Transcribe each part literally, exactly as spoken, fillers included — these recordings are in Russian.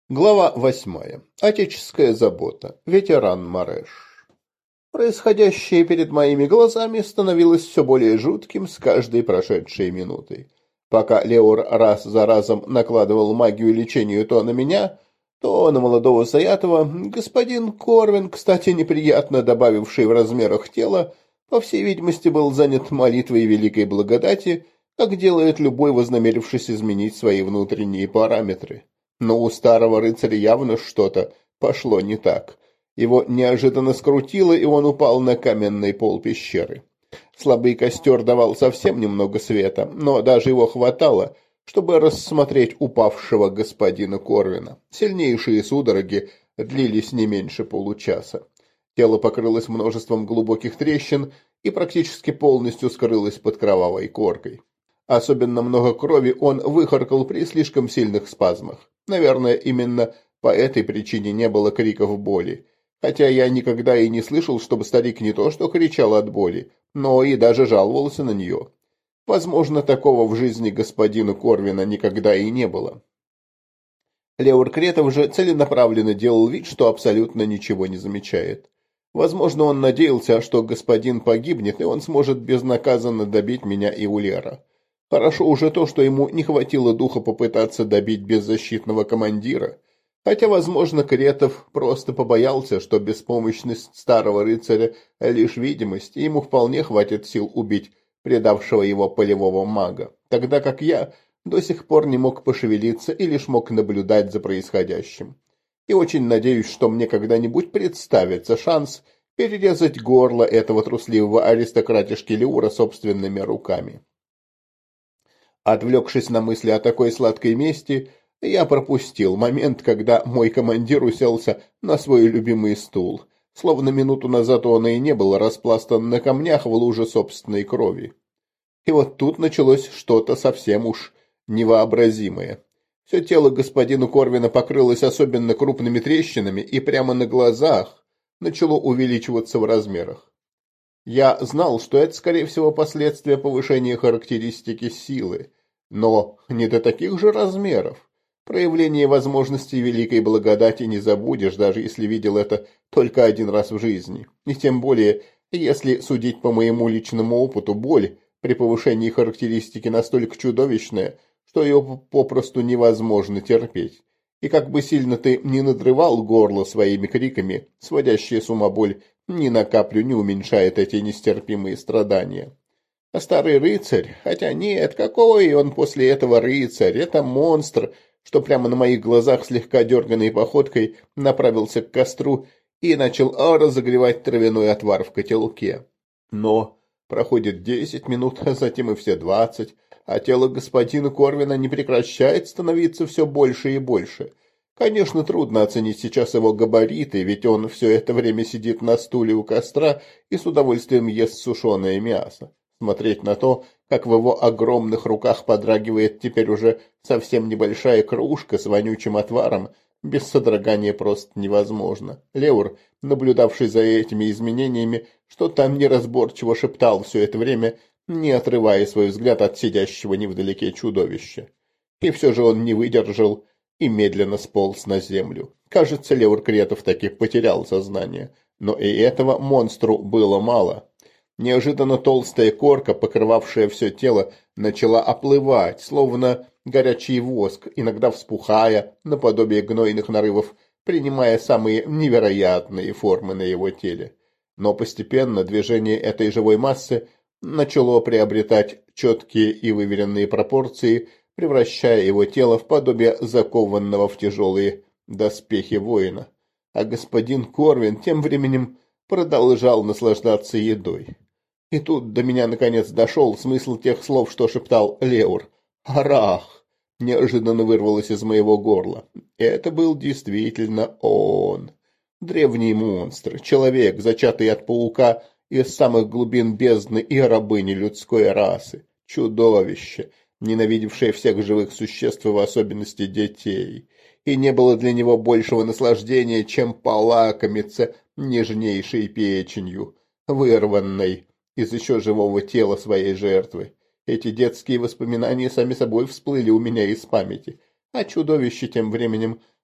Глава восьмая. Отеческая забота. Ветеран Мареш. Происходящее перед моими глазами становилось все более жутким с каждой прошедшей минутой. Пока Леор раз за разом накладывал магию лечению то на меня, то на молодого Саятова, господин Корвин, кстати, неприятно добавивший в размерах тела, по всей видимости, был занят молитвой великой благодати, как делает любой, вознамерившись изменить свои внутренние параметры. Но у старого рыцаря явно что-то пошло не так. Его неожиданно скрутило, и он упал на каменный пол пещеры. Слабый костер давал совсем немного света, но даже его хватало, чтобы рассмотреть упавшего господина Корвина. Сильнейшие судороги длились не меньше получаса. Тело покрылось множеством глубоких трещин и практически полностью скрылось под кровавой коркой. Особенно много крови он выхаркал при слишком сильных спазмах. Наверное, именно по этой причине не было криков боли. Хотя я никогда и не слышал, чтобы старик не то что кричал от боли, но и даже жаловался на нее. Возможно, такого в жизни господина Корвина никогда и не было. Леор Кретов же целенаправленно делал вид, что абсолютно ничего не замечает. Возможно, он надеялся, что господин погибнет, и он сможет безнаказанно добить меня и Улера. Хорошо уже то, что ему не хватило духа попытаться добить беззащитного командира, хотя, возможно, Кретов просто побоялся, что беспомощность старого рыцаря – лишь видимость, и ему вполне хватит сил убить предавшего его полевого мага, тогда как я до сих пор не мог пошевелиться и лишь мог наблюдать за происходящим. И очень надеюсь, что мне когда-нибудь представится шанс перерезать горло этого трусливого аристократишки Леура собственными руками. Отвлекшись на мысли о такой сладкой мести, я пропустил момент, когда мой командир уселся на свой любимый стул, словно минуту назад он и не был распластан на камнях в луже собственной крови. И вот тут началось что-то совсем уж невообразимое. Все тело господина Корвина покрылось особенно крупными трещинами и прямо на глазах начало увеличиваться в размерах. Я знал, что это, скорее всего, последствия повышения характеристики силы, но не до таких же размеров. Проявление возможностей великой благодати не забудешь, даже если видел это только один раз в жизни. И тем более, если судить по моему личному опыту, боль при повышении характеристики настолько чудовищная, что ее попросту невозможно терпеть. И как бы сильно ты ни надрывал горло своими криками, сводящая с ума боль ни на каплю не уменьшает эти нестерпимые страдания. А старый рыцарь, хотя нет, какой он после этого рыцарь, это монстр, что прямо на моих глазах слегка дерганной походкой направился к костру и начал разогревать травяной отвар в котелке. Но проходит десять минут, а затем и все двадцать, а тело господина Корвина не прекращает становиться все больше и больше. Конечно, трудно оценить сейчас его габариты, ведь он все это время сидит на стуле у костра и с удовольствием ест сушеное мясо. Смотреть на то, как в его огромных руках подрагивает теперь уже совсем небольшая кружка с вонючим отваром, без содрогания просто невозможно. Леур, наблюдавший за этими изменениями, что там неразборчиво шептал все это время, не отрывая свой взгляд от сидящего невдалеке чудовища. И все же он не выдержал и медленно сполз на землю. Кажется, Леур Кретов таки потерял сознание, но и этого монстру было мало. Неожиданно толстая корка, покрывавшая все тело, начала оплывать, словно горячий воск, иногда вспухая, наподобие гнойных нарывов, принимая самые невероятные формы на его теле. Но постепенно движение этой живой массы начало приобретать четкие и выверенные пропорции, превращая его тело в подобие закованного в тяжелые доспехи воина. А господин Корвин тем временем продолжал наслаждаться едой. И тут до меня наконец дошел смысл тех слов, что шептал Леур. «Арах!» неожиданно вырвалось из моего горла. Это был действительно он. Древний монстр, человек, зачатый от паука из самых глубин бездны и рабыни людской расы. Чудовище, ненавидевшее всех живых существ и в особенности детей. И не было для него большего наслаждения, чем полакомиться нежнейшей печенью, вырванной из еще живого тела своей жертвы. Эти детские воспоминания сами собой всплыли у меня из памяти, а чудовище тем временем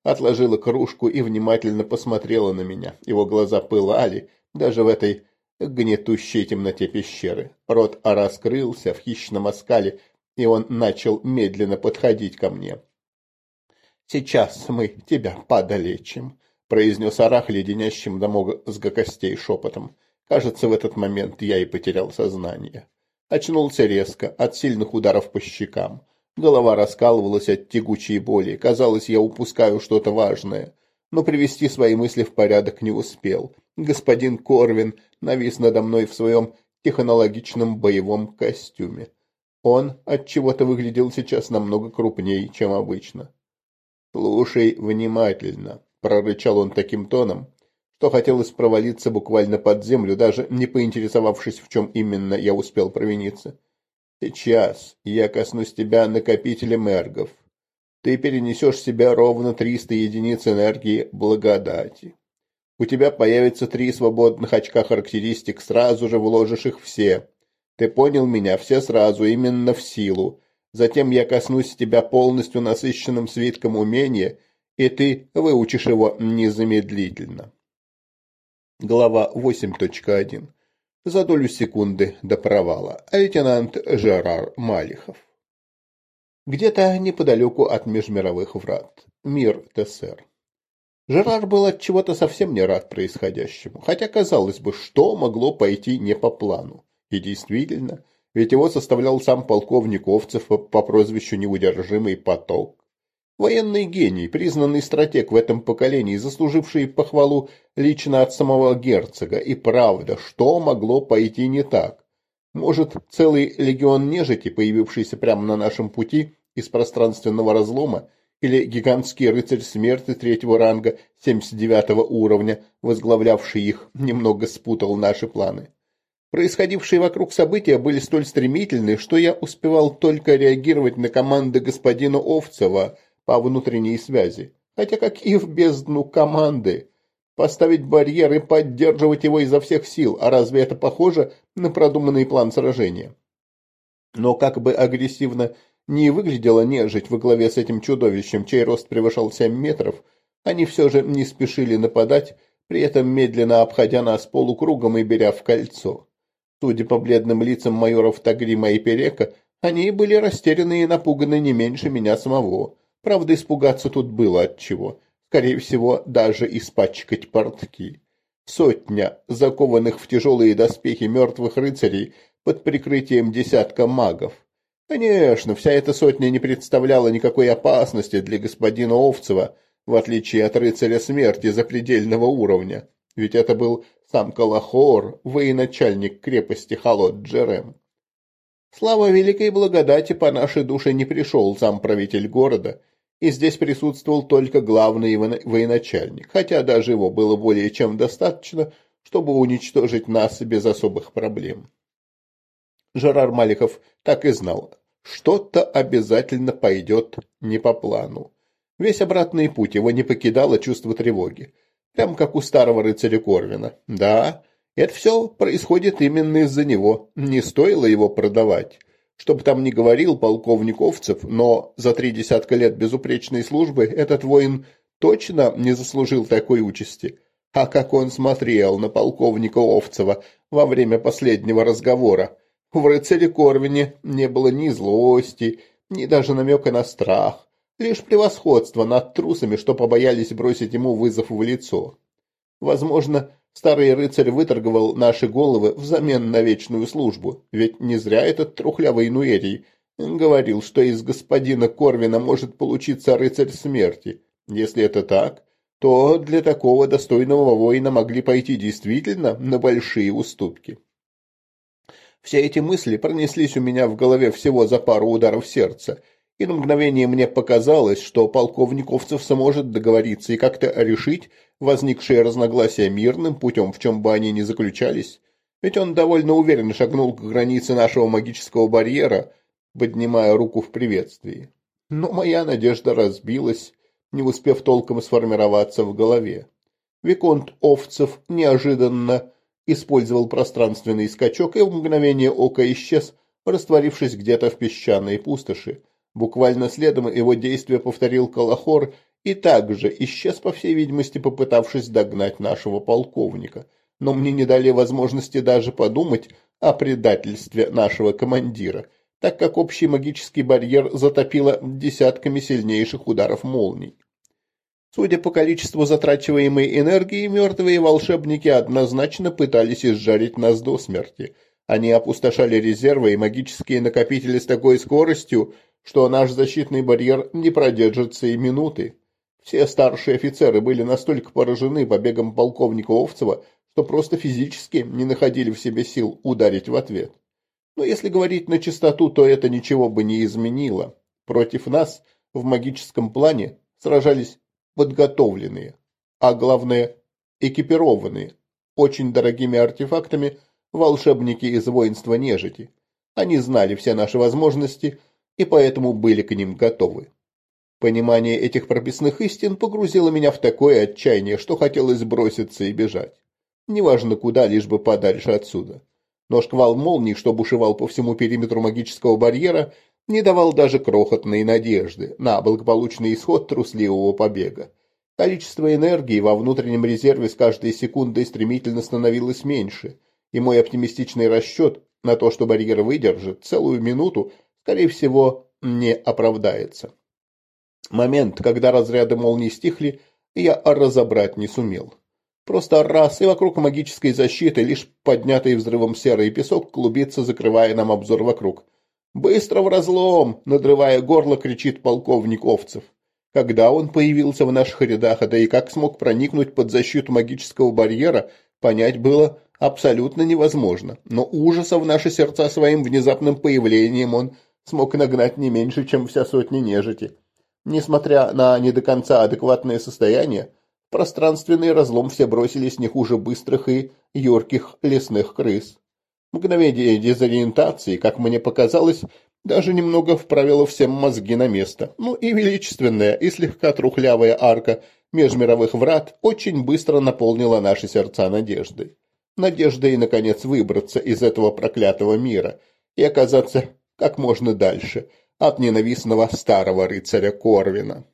отложила кружку и внимательно посмотрела на меня. Его глаза пылали, даже в этой гнетущей темноте пещеры. Рот раскрылся в хищном оскале, и он начал медленно подходить ко мне. «Сейчас мы тебя подолечим», — произнес Арах леденящим до мозга костей шепотом. Кажется, в этот момент я и потерял сознание. Очнулся резко, от сильных ударов по щекам. Голова раскалывалась от тягучей боли. Казалось, я упускаю что-то важное. Но привести свои мысли в порядок не успел. Господин Корвин навис надо мной в своем технологичном боевом костюме. Он отчего-то выглядел сейчас намного крупнее, чем обычно. «Слушай внимательно», — прорычал он таким тоном, что хотелось провалиться буквально под землю, даже не поинтересовавшись, в чем именно я успел провиниться. «Сейчас я коснусь тебя накопителем эргов. Ты перенесешь в себя ровно триста единиц энергии благодати. У тебя появится три свободных очка характеристик, сразу же вложишь их все. Ты понял меня? Все сразу, именно в силу. Затем я коснусь тебя полностью насыщенным свитком умения, и ты выучишь его незамедлительно». Глава восемь точка один. За долю секунды до провала. Лейтенант Жерар Малихов. Где-то неподалеку от межмировых врат. Мир Тессер. Жерар был от чего-то совсем не рад происходящему, хотя, казалось бы, что могло пойти не по плану. И действительно, ведь его составлял сам полковник Овцев по, по прозвищу «Неудержимый поток». Военный гений, признанный стратег в этом поколении, заслуживший похвалу лично от самого герцога. И правда, что могло пойти не так? Может, целый легион нежити, появившийся прямо на нашем пути из пространственного разлома, или гигантский рыцарь смерти третьего ранга, семьдесят девятого уровня, возглавлявший их, немного спутал наши планы. Происходившие вокруг события были столь стремительны, что я успевал только реагировать на команды господина Овцева по внутренней связи. Хотя какие в бездну команды? Поставить барьер и поддерживать его изо всех сил, а разве это похоже на продуманный план сражения? Но как бы агрессивно не выглядела нежить во главе с этим чудовищем, чей рост превышал семь метров, они все же не спешили нападать, при этом медленно обходя нас полукругом и беря в кольцо. Судя по бледным лицам майоров Тагрима и Перека, они были растеряны и напуганы не меньше меня самого. Правда, испугаться тут было от чего. Скорее всего, даже испачкать портки. Сотня закованных в тяжелые доспехи мертвых рыцарей под прикрытием десятка магов. Конечно, вся эта сотня не представляла никакой опасности для господина Овцева, в отличие от рыцаря смерти запредельного уровня. Ведь это был сам Калахор, военачальник крепости Халот-Джерем. Слава великой благодати по нашей душе не пришел сам правитель города, и здесь присутствовал только главный военачальник, хотя даже его было более чем достаточно, чтобы уничтожить нас без особых проблем. Жерар Малихов так и знал, что-то обязательно пойдет не по плану. Весь обратный путь его не покидало чувство тревоги, прям как у старого рыцаря Корвина. Да, это все происходит именно из-за него, не стоило его продавать. Что бы там ни говорил полковник Овцев, но за три десятка лет безупречной службы этот воин точно не заслужил такой участи. А как он смотрел на полковника Овцева во время последнего разговора. В рыцаре Корвине не было ни злости, ни даже намека на страх, лишь превосходство над трусами, что побоялись бросить ему вызов в лицо. Возможно, старый рыцарь выторговал наши головы взамен на вечную службу, ведь не зря этот трухлявый Нуэрий говорил, что из господина Корвина может получиться рыцарь смерти. Если это так, то для такого достойного воина могли пойти действительно на большие уступки. Все эти мысли пронеслись у меня в голове всего за пару ударов сердца, и на мгновение мне показалось, что полковник Овцев сможет договориться и как-то решить возникшие разногласия мирным путем, в чем бы они ни заключались, ведь он довольно уверенно шагнул к границе нашего магического барьера, поднимая руку в приветствии. Но моя надежда разбилась, не успев толком сформироваться в голове. Виконт Овцев неожиданно использовал пространственный скачок и в мгновение ока исчез, растворившись где-то в песчаной пустоши. Буквально следом его действие повторил Калахор и также исчез, по всей видимости, попытавшись догнать нашего полковника. Но мне не дали возможности даже подумать о предательстве нашего командира, так как общий магический барьер затопило десятками сильнейших ударов молний. Судя по количеству затрачиваемой энергии, мертвые волшебники однозначно пытались изжарить нас до смерти. Они опустошали резервы и магические накопители с такой скоростью, что наш защитный барьер не продержится и минуты. Все старшие офицеры были настолько поражены побегом полковника Овцева, что просто физически не находили в себе сил ударить в ответ. Но если говорить на чистоту, то это ничего бы не изменило. Против нас в магическом плане сражались подготовленные, а главное экипированные, очень дорогими артефактами волшебники из воинства нежити. Они знали все наши возможности и поэтому были к ним готовы. Понимание этих прописных истин погрузило меня в такое отчаяние, что хотелось броситься и бежать. Неважно куда, лишь бы подальше отсюда. Но шквал молний, что бушевал по всему периметру магического барьера, не давал даже крохотной надежды на благополучный исход трусливого побега. Количество энергии во внутреннем резерве с каждой секундой стремительно становилось меньше, и мой оптимистичный расчет на то, что барьер выдержит целую минуту, скорее всего, не оправдается. Момент, когда разряды молний стихли, я разобрать не сумел. Просто раз, и вокруг магической защиты, лишь поднятый взрывом серый песок, клубится, закрывая нам обзор вокруг. «Быстро в разлом!» — надрывая горло, кричит полковник Овцев. Когда он появился в наших рядах, да и как смог проникнуть под защиту магического барьера, понять было абсолютно невозможно. Но ужаса в наши сердца своим внезапным появлением он смог нагнать не меньше, чем вся сотня нежити. Несмотря на не до конца адекватное состояние, в пространственный разлом все бросились не хуже быстрых и юрких лесных крыс. Мгновение дезориентации, как мне показалось, даже немного вправило всем мозги на место. Ну и величественная и слегка трухлявая арка межмировых врат очень быстро наполнила наши сердца надеждой. Надеждой, наконец, выбраться из этого проклятого мира и оказаться как можно дальше от ненавистного старого рыцаря Корвина.